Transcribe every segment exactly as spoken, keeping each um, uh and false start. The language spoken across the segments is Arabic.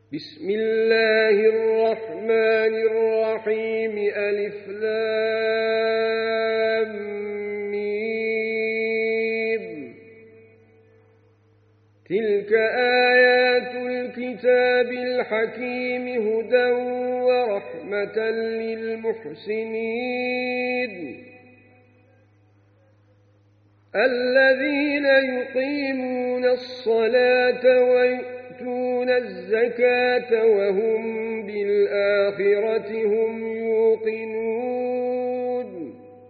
بسم الله الرحمن الرحيم ألف لام ميم تلك آيات الكتاب الحكيم هدى ورحمة للمحسنين الذين يقيمون الصلاة ويؤتون الزكاة وهم بالآخرة هم يوقنون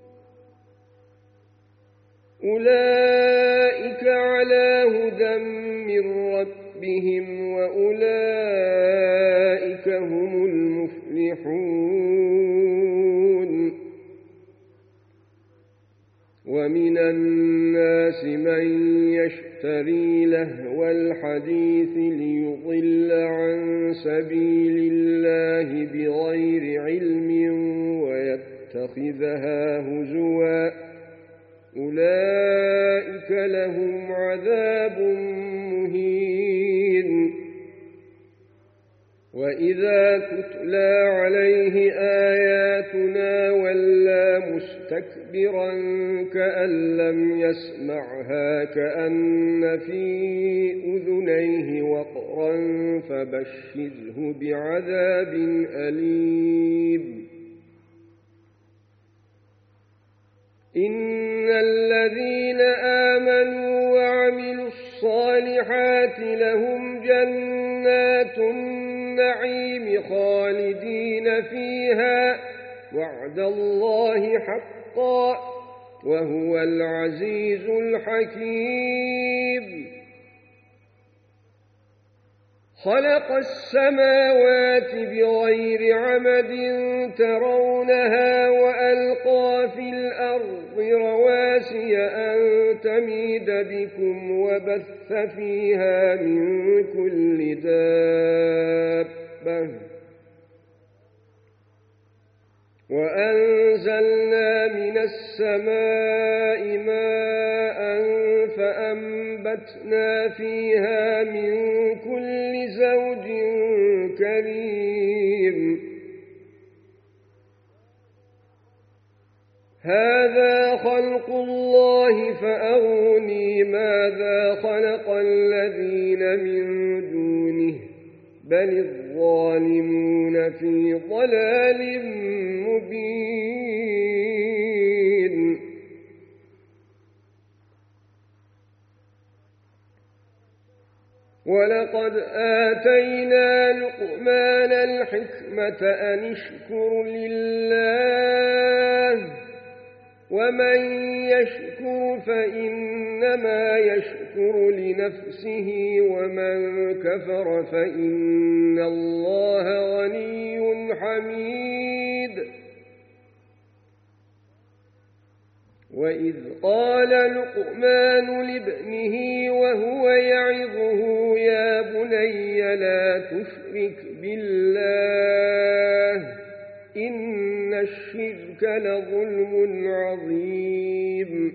أولئك على هدى من ربهم وأولئك هم المفلحون ومن الناس من يشتري لهو الحديث ليضل عن سبيل الله بغير علم ويتخذها هزوا أولئك لهم عذاب مهين وإذا تتلى عليه آياتنا ولى مستكبرا كأن لم يسمعها كأن في أذنيه وقرا فبشره بعذاب أليم إن الذين آمنوا وعملوا الصالحات لهم جنات النعيم خالدين فيها وعد الله حقا وهو العزيز الحكيم خلق السماوات بغير عمد ترونها وألقى في الأرض رواسي أن تميد بكم وبث فيها من كل دابة وأنزلنا من السماء ماء فأنبتنا فيها من كل زوج كريم هذا خلق الله فأروني ماذا خلق الذين من دونه بل الظالمون في ضلال مبين ولقد آتينا لقمان الحكمة أن اشكر لله ومن يشكر فإنما يشكر لنفسه ومن كفر فإن الله غني حميد وإذ قال لقمان لابنه وهو يعظه يا بني لا تشرك بالله إن الشرك لظلم عظيم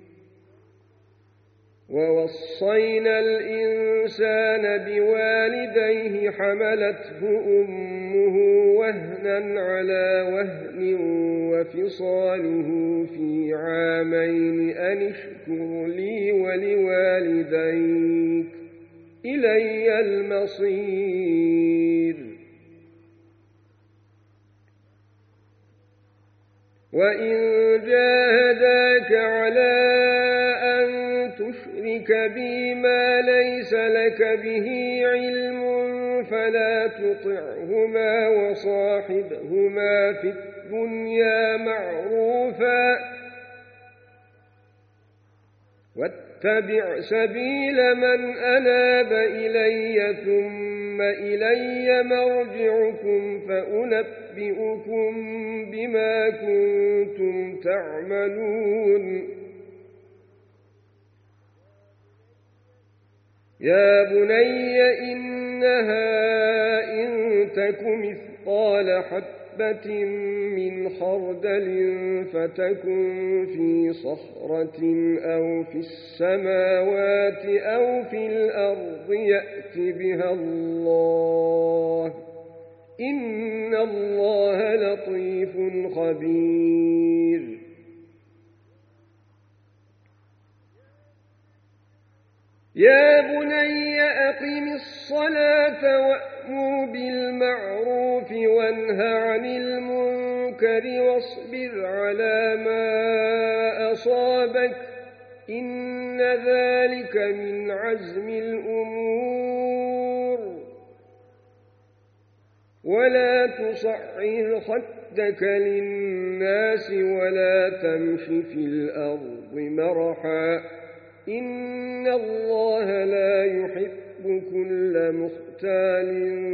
ووصينا الإنسان بوالديه حملته أمه وهنا على وهن وفصاله في عامين أن اشكر لي ولوالديك إلي المصير وإن جاهداك على أن تشرك بي ما ليس لك به علم فلا تطعهما وصاحبهما في الدنيا معروفا واتبع سبيل من أناب إلي ثم إلي مرجعكم فأنبئكم بما كنتم تعملون يا بني إنها إن تك مثقال حبة حبة من خردل فتكن في صخرة أو في السماوات أو في الأرض يأت بها الله إن الله لطيف خبير يا بني أقم الصلاة وأمر بالمعروف وانه عن المنكر واصبر على ما أصابك إن ذلك من عزم الأمور ولا تصعر خدك للناس ولا تمش في الأرض مرحا إن الله لا يحب كل مختال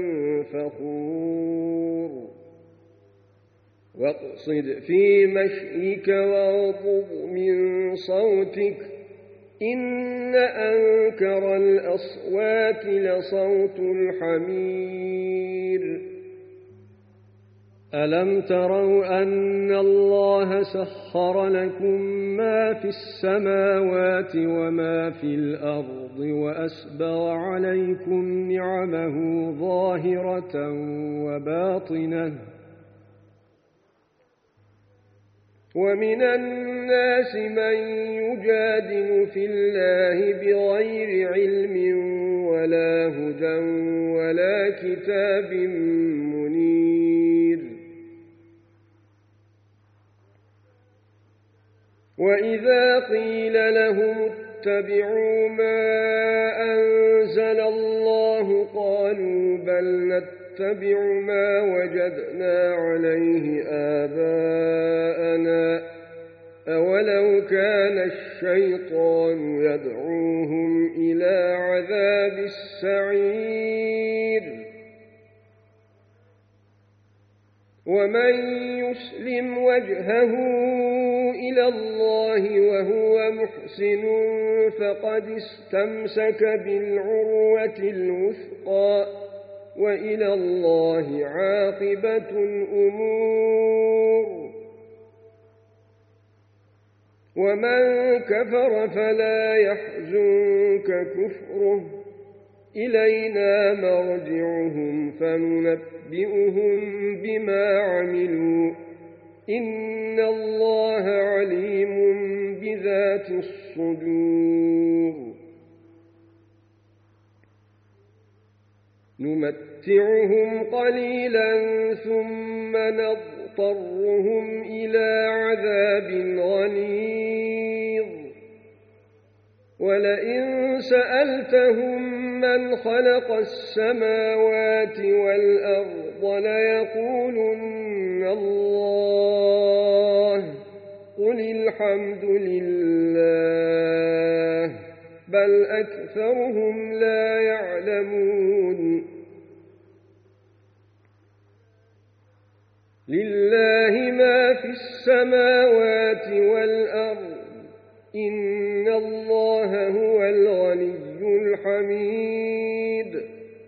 فخور واقصد في مشيك واغضض من صوتك إن أنكر الأصوات لصوت الحمير ألم تروا أن الله سخر لكم ما في السماوات وما في الأرض وأسبغ عليكم نعمه ظاهرة وباطنة ومن الناس من يجادل في الله بغير علم ولا هدى ولا كتاب منير وإذا قيل لهم اتبعوا ما أنزل الله قالوا بل نتبع ما وجدنا عليه آباءنا أولو كان الشيطان يدعوهم إلى عذاب السعير ومن يسلم وجهه إلى الله وهو محسن فقد استمسك بالعروة الوثقى وإلى الله عاقبة الأمور ومن كفر فلا يحزنك كفره إلينا مرجعهم فننبئهم بما عملوا إن الله عليم بذات الصدور نمتعهم قليلا ثم نضطرهم إلى عذاب غليظ ولئن سألتهم من خلق السماوات والأرض ليقولن الله قل الحمد لله بل أكثرهم لا يعلمون لله ما في السماوات والأرض إن الله هو الغني الحميد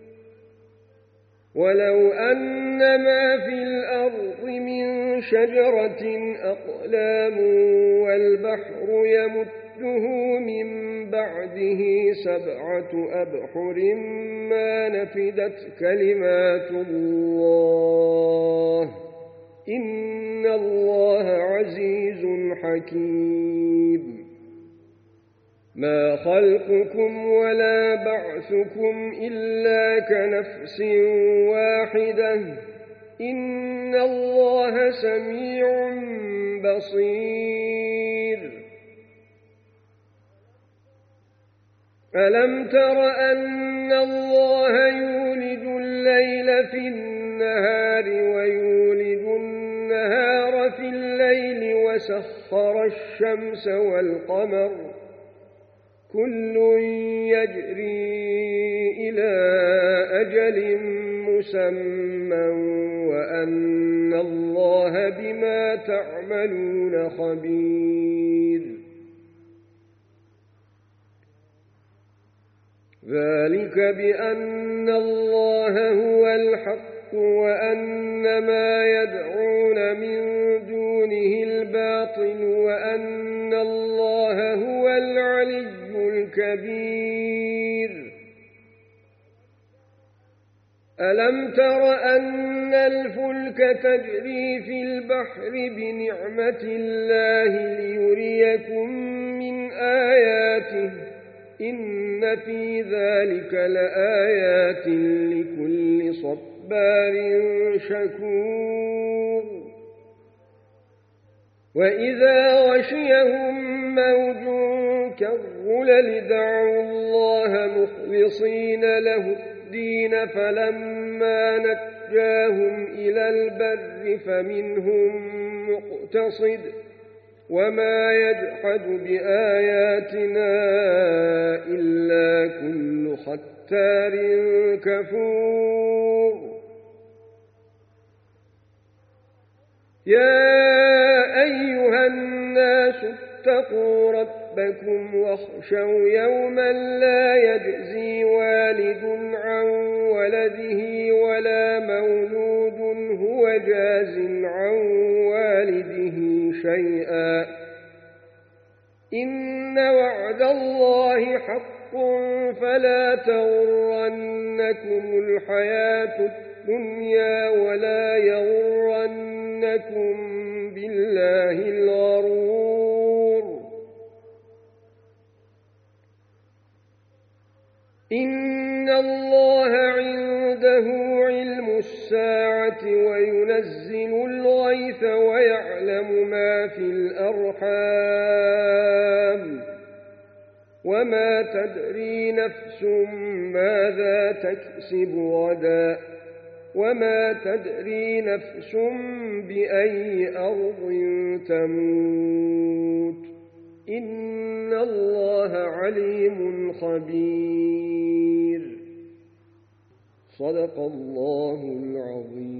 ولو أن ما في الأرض من شجرة أقلام والبحر يمده من بعده سبعة أبحر ما نفدت كلمات الله إن الله عزيز حكيم ما خلقكم ولا بعثكم إلا كنفس واحدة إن الله سميع بصير ألم تر أن الله يولج الليل في النهار ويولج النهار في الليل وسخر الشمس والقمر كل يجري إلى أجل مسمى وأن الله بما تعملون خبير ذلك بأن الله هو الحق الحق وأن ما يدعون من دونه الباطل وأن الله هو العلي الكبير. ألم تر أن الفلك تجري في البحر بنعمة الله ليريكم من آياته إن في ذلك لآيات لكل صبار شكور. وإذا غشيهم موج كالظلل دعوا الله مخلصين له الدين فلما نجاهم إلى البر فمنهم مقتصد وما يجحد بآياتنا إلا كل ختار كفور. يا أيها الناس اتقوا ربكم واخشوا يوما لا يجزي والد عن ولده ولا مولود هو جاز عن والده شيئا إن وعد الله حق فلا تغرنكم الحياة الدنيا ولا يغرنكم بالله الغرور. إن الله عنده علم الساعة وينزل الغيث ويعلم ما في الأرحام وما تدري نفس ماذا تكسب غدا وما تدري نفس بأي أرض تموت إن الله عليم خبير. صدق الله العظيم.